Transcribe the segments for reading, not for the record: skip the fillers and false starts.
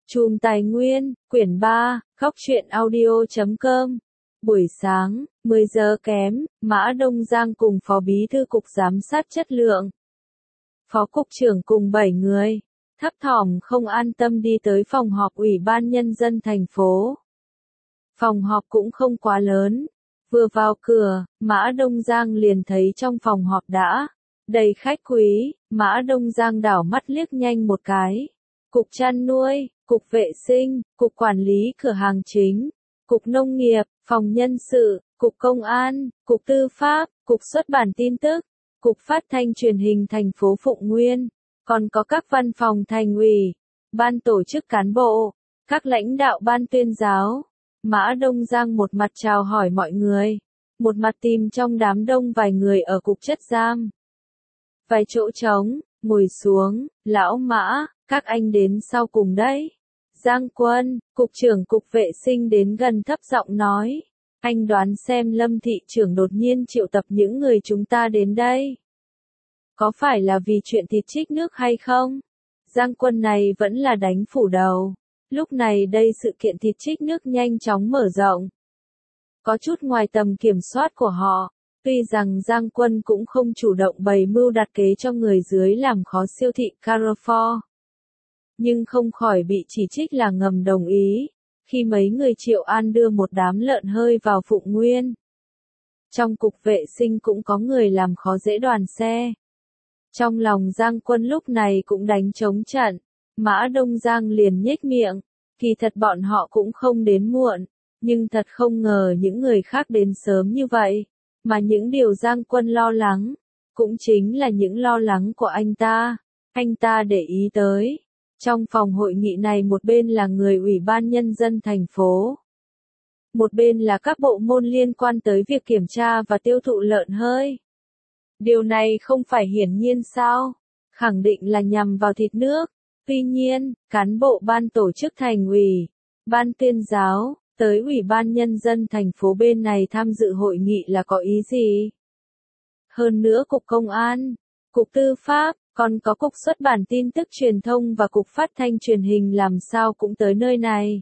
Chùm Tài nguyên, quyển 3, Góc truyện audio.com. Buổi sáng, 10 giờ kém, Mã Đông Giang cùng Phó Bí thư Cục Giám sát Chất lượng, Phó Cục trưởng cùng 7 người, thấp thỏm không an tâm đi tới phòng họp Ủy ban Nhân dân thành phố. Phòng họp cũng không quá lớn. Vừa vào cửa, Mã Đông Giang liền thấy trong phòng họp đã đầy khách quý. Mã Đông Giang đảo mắt liếc nhanh một cái. Cục chăn nuôi, Cục vệ sinh, Cục quản lý cửa hàng chính, Cục nông nghiệp, Phòng nhân sự, Cục công an, Cục tư pháp, Cục xuất bản tin tức, Cục phát thanh truyền hình thành phố Phụng Nguyên, còn có các văn phòng thành ủy, ban tổ chức cán bộ, các lãnh đạo ban tuyên giáo. Mã Đông Giang một mặt chào hỏi mọi người, một mặt tìm trong đám đông vài người ở cục chất giam. Vài chỗ trống, ngồi xuống, lão Mã, các anh đến sau cùng đấy. Giang Quân, Cục trưởng Cục vệ sinh đến gần thấp giọng nói. Anh đoán xem Lâm thị trưởng đột nhiên triệu tập những người chúng ta đến đây. Có phải là vì chuyện thịt trích nước hay không? Giang Quân này vẫn là đánh phủ đầu. Lúc này đây sự kiện thịt trích nước nhanh chóng mở rộng. Có chút ngoài tầm kiểm soát của họ. Tuy rằng Giang Quân cũng không chủ động bày mưu đặt kế cho người dưới làm khó siêu thị Carrefour. Nhưng không khỏi bị chỉ trích là ngầm đồng ý, khi mấy người Triệu An đưa một đám lợn hơi vào Phụng Nguyên. Trong cục vệ sinh cũng có người làm khó dễ đoàn xe. Trong lòng Giang Quân lúc này cũng đánh trống trận, Mã Đông Giang liền nhếch miệng, kỳ thật bọn họ cũng không đến muộn, nhưng thật không ngờ những người khác đến sớm như vậy, mà những điều Giang Quân lo lắng, cũng chính là những lo lắng của anh ta để ý tới. Trong phòng hội nghị này một bên là người Ủy ban Nhân dân thành phố. Một bên là các bộ môn liên quan tới việc kiểm tra và tiêu thụ lợn hơi. Điều này không phải hiển nhiên sao? Khẳng định là nhằm vào thịt nước. Tuy nhiên, cán bộ ban tổ chức thành ủy, ban tuyên giáo, tới Ủy ban Nhân dân thành phố bên này tham dự hội nghị là có ý gì? Hơn nữa Cục Công an, Cục Tư pháp, còn có Cục xuất bản tin tức truyền thông và Cục phát thanh truyền hình làm sao cũng tới nơi này.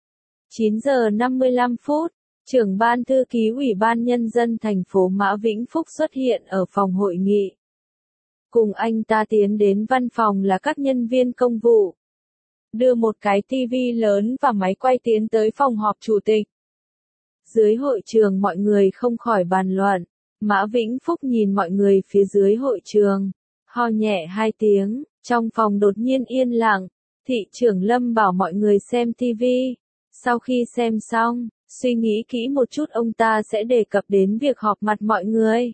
9 giờ 55 phút, trưởng ban thư ký Ủy ban Nhân dân thành phố Mã Vĩnh Phúc xuất hiện ở phòng hội nghị. Cùng anh ta tiến đến văn phòng là các nhân viên công vụ. Đưa một cái tivi lớn và máy quay tiến tới phòng họp chủ tịch. Dưới hội trường mọi người không khỏi bàn luận. Mã Vĩnh Phúc nhìn mọi người phía dưới hội trường. Ho nhẹ 2 tiếng, trong phòng đột nhiên yên lặng. Thị trưởng Lâm bảo mọi người xem tivi. Sau khi xem xong, suy nghĩ kỹ một chút ông ta sẽ đề cập đến việc họp mặt mọi người.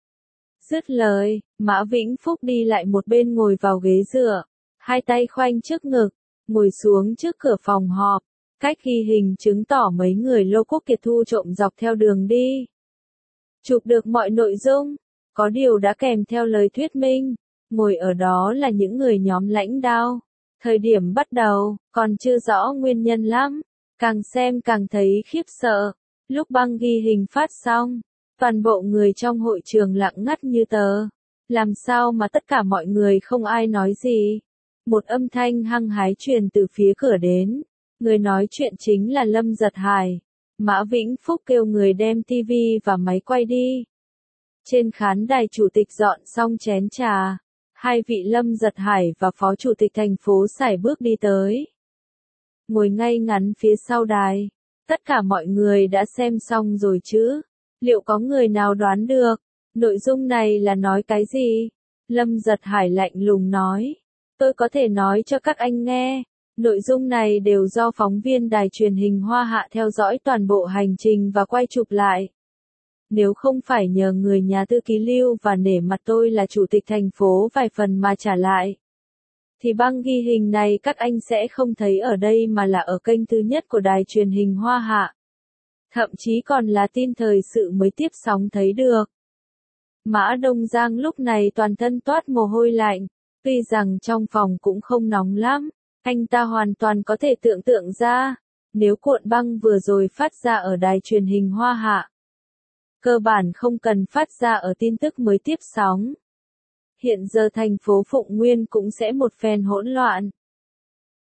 Dứt lời, Mã Vĩnh Phúc đi lại một bên ngồi vào ghế dựa, hai tay khoanh trước ngực, ngồi xuống trước cửa phòng họp, cách ghi hình chứng tỏ mấy người Lô Quốc Kiệt thu trộm dọc theo đường đi. Chụp được mọi nội dung, có điều đã kèm theo lời thuyết minh, ngồi ở đó là những người nhóm lãnh đạo. Thời điểm bắt đầu, còn chưa rõ nguyên nhân lắm, càng xem càng thấy khiếp sợ. Lúc băng ghi hình phát xong, toàn bộ người trong hội trường lặng ngắt như tờ. Làm sao mà tất cả mọi người không ai nói gì? Một âm thanh hăng hái truyền từ phía cửa đến. Người nói chuyện chính là Lâm Giật Hải. Mã Vĩnh Phúc kêu người đem tivi và máy quay đi. Trên khán đài chủ tịch dọn xong chén trà. Hai vị Lâm Giật Hải và Phó Chủ tịch thành phố sải bước đi tới. Ngồi ngay ngắn phía sau đài. Tất cả mọi người đã xem xong rồi chứ? Liệu có người nào đoán được? Nội dung này là nói cái gì? Lâm Giật Hải lạnh lùng nói. Tôi có thể nói cho các anh nghe. Nội dung này đều do phóng viên đài truyền hình Hoa Hạ theo dõi toàn bộ hành trình và quay chụp lại. Nếu không phải nhờ người nhà thư ký Lưu và nể mặt tôi là chủ tịch thành phố vài phần mà trả lại, thì băng ghi hình này các anh sẽ không thấy ở đây mà là ở kênh thứ nhất của đài truyền hình Hoa Hạ. Thậm chí còn là tin thời sự mới tiếp sóng thấy được. Mã Đông Giang lúc này toàn thân toát mồ hôi lạnh. Tuy rằng trong phòng cũng không nóng lắm, anh ta hoàn toàn có thể tưởng tượng ra, nếu cuộn băng vừa rồi phát ra ở đài truyền hình Hoa Hạ, cơ bản không cần phát ra ở tin tức mới tiếp sóng. Hiện giờ thành phố Phụng Nguyên cũng sẽ một phen hỗn loạn.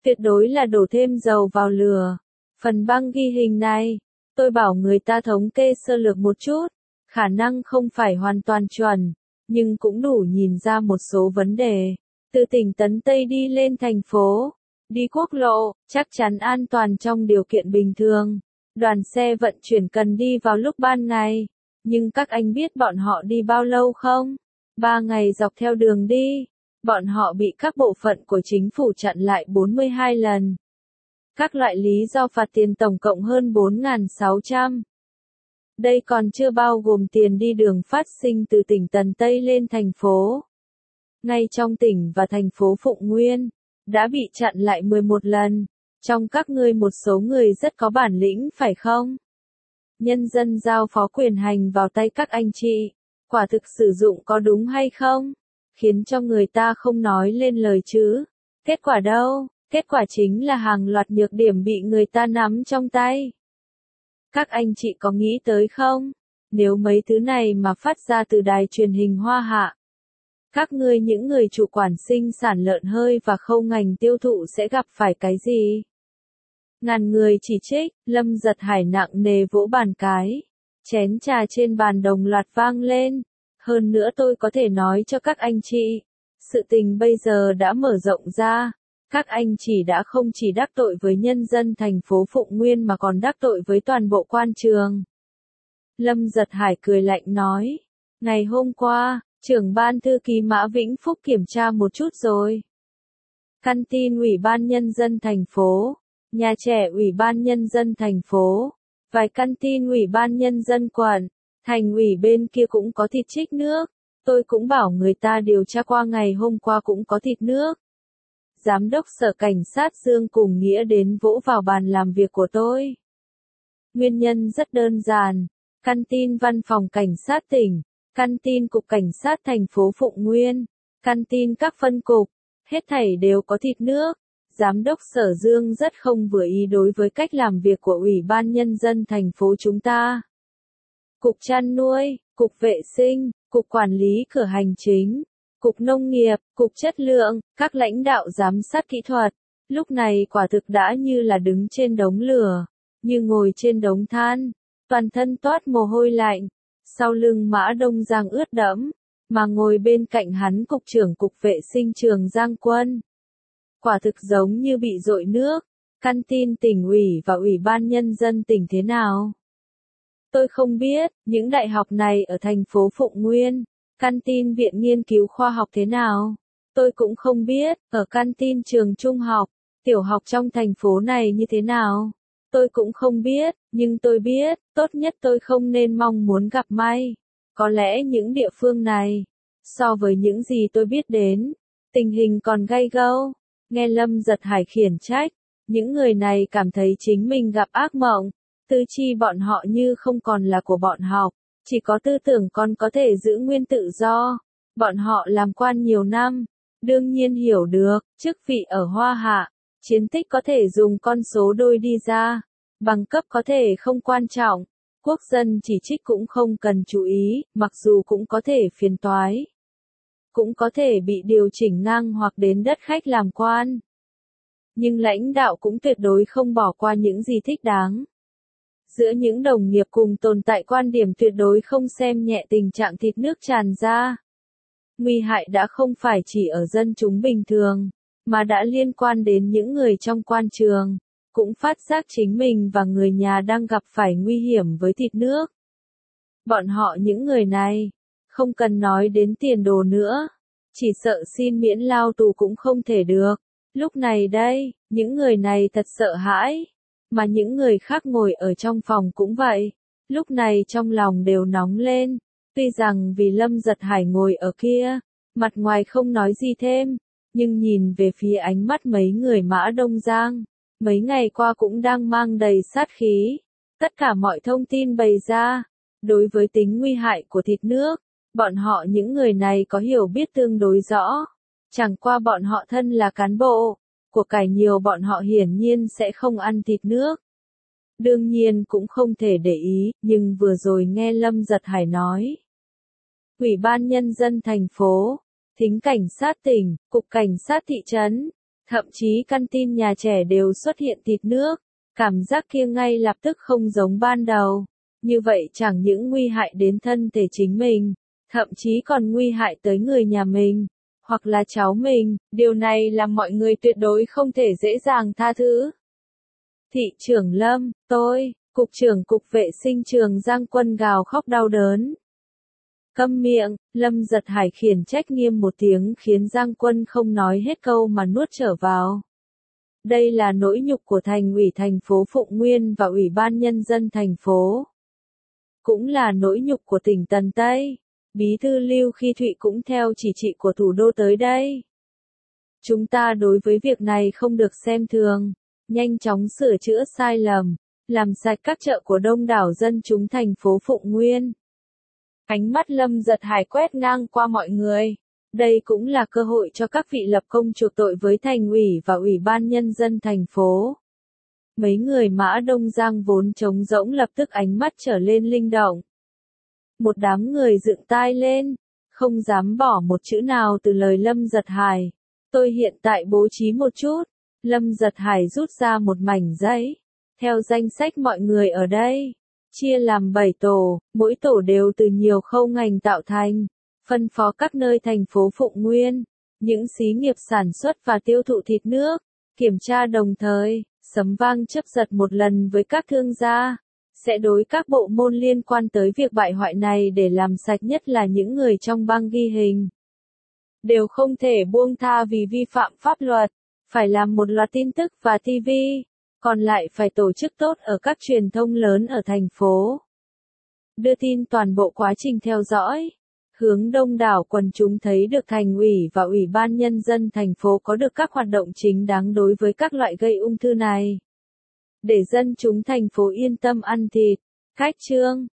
Tuyệt đối là đổ thêm dầu vào lửa. Phần băng ghi hình này, tôi bảo người ta thống kê sơ lược một chút, khả năng không phải hoàn toàn chuẩn, nhưng cũng đủ nhìn ra một số vấn đề. Từ tỉnh Tấn Tây đi lên thành phố, đi quốc lộ, chắc chắn an toàn trong điều kiện bình thường. Đoàn xe vận chuyển cần đi vào lúc ban ngày. Nhưng các anh biết bọn họ đi bao lâu không? 3 ngày dọc theo đường đi. Bọn họ bị các bộ phận của chính phủ chặn lại 42 lần. Các loại lý do phạt tiền tổng cộng hơn 4.600. Đây còn chưa bao gồm tiền đi đường phát sinh từ tỉnh Tần Tây lên thành phố. Ngay trong tỉnh và thành phố Phụng Nguyên, đã bị chặn lại 11 lần. Trong các ngươi một số người rất có bản lĩnh phải không? Nhân dân giao phó quyền hành vào tay các anh chị, quả thực sử dụng có đúng hay không? Khiến cho người ta không nói lên lời chứ. Kết quả đâu? Kết quả chính là hàng loạt nhược điểm bị người ta nắm trong tay. Các anh chị có nghĩ tới không? Nếu mấy thứ này mà phát ra từ đài truyền hình Hoa Hạ, các ngươi những người chủ quản sinh sản lợn hơi và khâu ngành tiêu thụ sẽ gặp phải cái gì? Ngàn người chỉ trích, Lâm Giật Hải nặng nề vỗ bàn cái. Chén trà trên bàn đồng loạt vang lên. Hơn nữa tôi có thể nói cho các anh chị, sự tình bây giờ đã mở rộng ra. Các anh chị đã không chỉ đắc tội với nhân dân thành phố Phụng Nguyên mà còn đắc tội với toàn bộ quan trường. Lâm Giật Hải cười lạnh nói, ngày hôm qua, trưởng ban thư ký Mã Vĩnh Phúc kiểm tra một chút rồi. Căn tin Ủy ban Nhân dân thành phố, nhà trẻ Ủy ban Nhân dân thành phố, vài căn tin Ủy ban Nhân dân quận, thành ủy bên kia cũng có thịt trích nước. Tôi cũng bảo người ta điều tra qua ngày hôm qua cũng có thịt nước. Giám đốc sở cảnh sát Dương cùng Nghĩa đến vỗ vào bàn làm việc của tôi. Nguyên nhân rất đơn giản, căn tin văn phòng cảnh sát tỉnh, căn tin cục cảnh sát thành phố Phụng Nguyên, căn tin các phân cục, hết thảy đều có thịt nước. Giám đốc sở Dương rất không vừa ý đối với cách làm việc của Ủy ban Nhân dân thành phố chúng ta. Cục chăn nuôi, cục vệ sinh, cục quản lý cửa hành chính, cục nông nghiệp, cục chất lượng, các lãnh đạo giám sát kỹ thuật, lúc này quả thực đã như là đứng trên đống lửa, như ngồi trên đống than, toàn thân toát mồ hôi lạnh, sau lưng Mã Đông Giang ướt đẫm, mà ngồi bên cạnh hắn cục trưởng cục vệ sinh Trường Giang Quân. Quả thực giống như bị dội nước. Căn tin tỉnh ủy và Ủy ban Nhân dân tỉnh thế nào? Tôi không biết, những đại học này ở thành phố Phụng Nguyên, căn tin viện nghiên cứu khoa học thế nào? Tôi cũng không biết, ở căn tin trường trung học, tiểu học trong thành phố này như thế nào? Tôi cũng không biết, nhưng tôi biết, tốt nhất tôi không nên mong muốn gặp may. Có lẽ những địa phương này, so với những gì tôi biết đến, tình hình còn gay gâu. Nghe Lâm Giật Hải khiển trách, những người này cảm thấy chính mình gặp ác mộng, tư chi bọn họ như không còn là của bọn họ, chỉ có tư tưởng còn có thể giữ nguyên tự do. Bọn họ làm quan nhiều năm, đương nhiên hiểu được, chức vị ở Hoa Hạ, chiến tích có thể dùng con số đôi đi ra, bằng cấp có thể không quan trọng, quốc dân chỉ trích cũng không cần chú ý, mặc dù cũng có thể phiền toái. Cũng có thể bị điều chỉnh ngang hoặc đến đất khách làm quan. Nhưng lãnh đạo cũng tuyệt đối không bỏ qua những gì thích đáng. Giữa những đồng nghiệp cùng tồn tại quan điểm tuyệt đối không xem nhẹ tình trạng thịt nước tràn ra. Nguy hại đã không phải chỉ ở dân chúng bình thường, mà đã liên quan đến những người trong quan trường, cũng phát giác chính mình và người nhà đang gặp phải nguy hiểm với thịt nước. Bọn họ những người này, không cần nói đến tiền đồ nữa, chỉ sợ xin miễn lao tù cũng không thể được. Lúc này đây, những người này thật sợ hãi, mà những người khác ngồi ở trong phòng cũng vậy, lúc này trong lòng đều nóng lên, tuy rằng vì Lâm Giật Hải ngồi ở kia, mặt ngoài không nói gì thêm, nhưng nhìn về phía ánh mắt mấy người Mã Đông Giang, mấy ngày qua cũng đang mang đầy sát khí, tất cả mọi thông tin bày ra, đối với tính nguy hại của thịt nước. Bọn họ những người này có hiểu biết tương đối rõ, chẳng qua bọn họ thân là cán bộ, của cải nhiều bọn họ hiển nhiên sẽ không ăn thịt nước. Đương nhiên cũng không thể để ý, nhưng vừa rồi nghe Lâm Giật Hải nói. Ủy ban Nhân dân thành phố, thính cảnh sát tỉnh, cục cảnh sát thị trấn, Thậm chí căn tin nhà trẻ đều xuất hiện thịt nước. Cảm giác kia ngay lập tức không giống ban đầu. Như vậy chẳng những nguy hại đến thân thể chính mình, thậm chí còn nguy hại tới người nhà mình, hoặc là cháu mình, điều này làm mọi người tuyệt đối không thể dễ dàng tha thứ. Thị trưởng Lâm, tôi, cục trưởng cục vệ sinh trường Giang Quân gào khóc đau đớn. Câm miệng, Lâm Giật Hải khiển trách nghiêm một tiếng khiến Giang Quân không nói hết câu mà nuốt trở vào. Đây là nỗi nhục của thành ủy thành phố Phụng Nguyên và Ủy ban Nhân dân thành phố. Cũng là nỗi nhục của tỉnh Tần Tây. Bí thư Lưu Khi Thụy cũng theo chỉ thị của thủ đô tới đây. Chúng ta đối với việc này không được xem thường, nhanh chóng sửa chữa sai lầm, làm sạch các chợ của đông đảo dân chúng thành phố Phụng Nguyên. Ánh mắt Lâm Giật Hải quét ngang qua mọi người. Đây cũng là cơ hội cho các vị lập công chuộc tội với thành ủy và Ủy ban Nhân dân thành phố. Mấy người Mã Đông Giang vốn trống rỗng lập tức ánh mắt trở lên linh động. Một đám người dựng tai lên, không dám bỏ một chữ nào từ lời Lâm Giật Hải. Tôi hiện tại bố trí một chút. Lâm Giật Hải rút ra một mảnh giấy. Theo danh sách mọi người ở đây, chia làm 7 tổ, mỗi tổ đều từ nhiều khâu ngành tạo thành, phân phó các nơi thành phố Phụng Nguyên, những xí nghiệp sản xuất và tiêu thụ thịt nước, kiểm tra đồng thời, sấm vang chớp giật một lần với các thương gia, sẽ đối các bộ môn liên quan tới việc bại hoại này để làm sạch, nhất là những người trong băng ghi hình. Đều không thể buông tha vì vi phạm pháp luật, phải làm một loạt tin tức và TV, còn lại phải tổ chức tốt ở các truyền thông lớn ở thành phố. Đưa tin toàn bộ quá trình theo dõi, hướng đông đảo quần chúng thấy được thành ủy và Ủy ban Nhân dân thành phố có được các hoạt động chính đáng đối với các loại gây ung thư này. Để dân chúng thành phố yên tâm ăn thịt. Khách trương,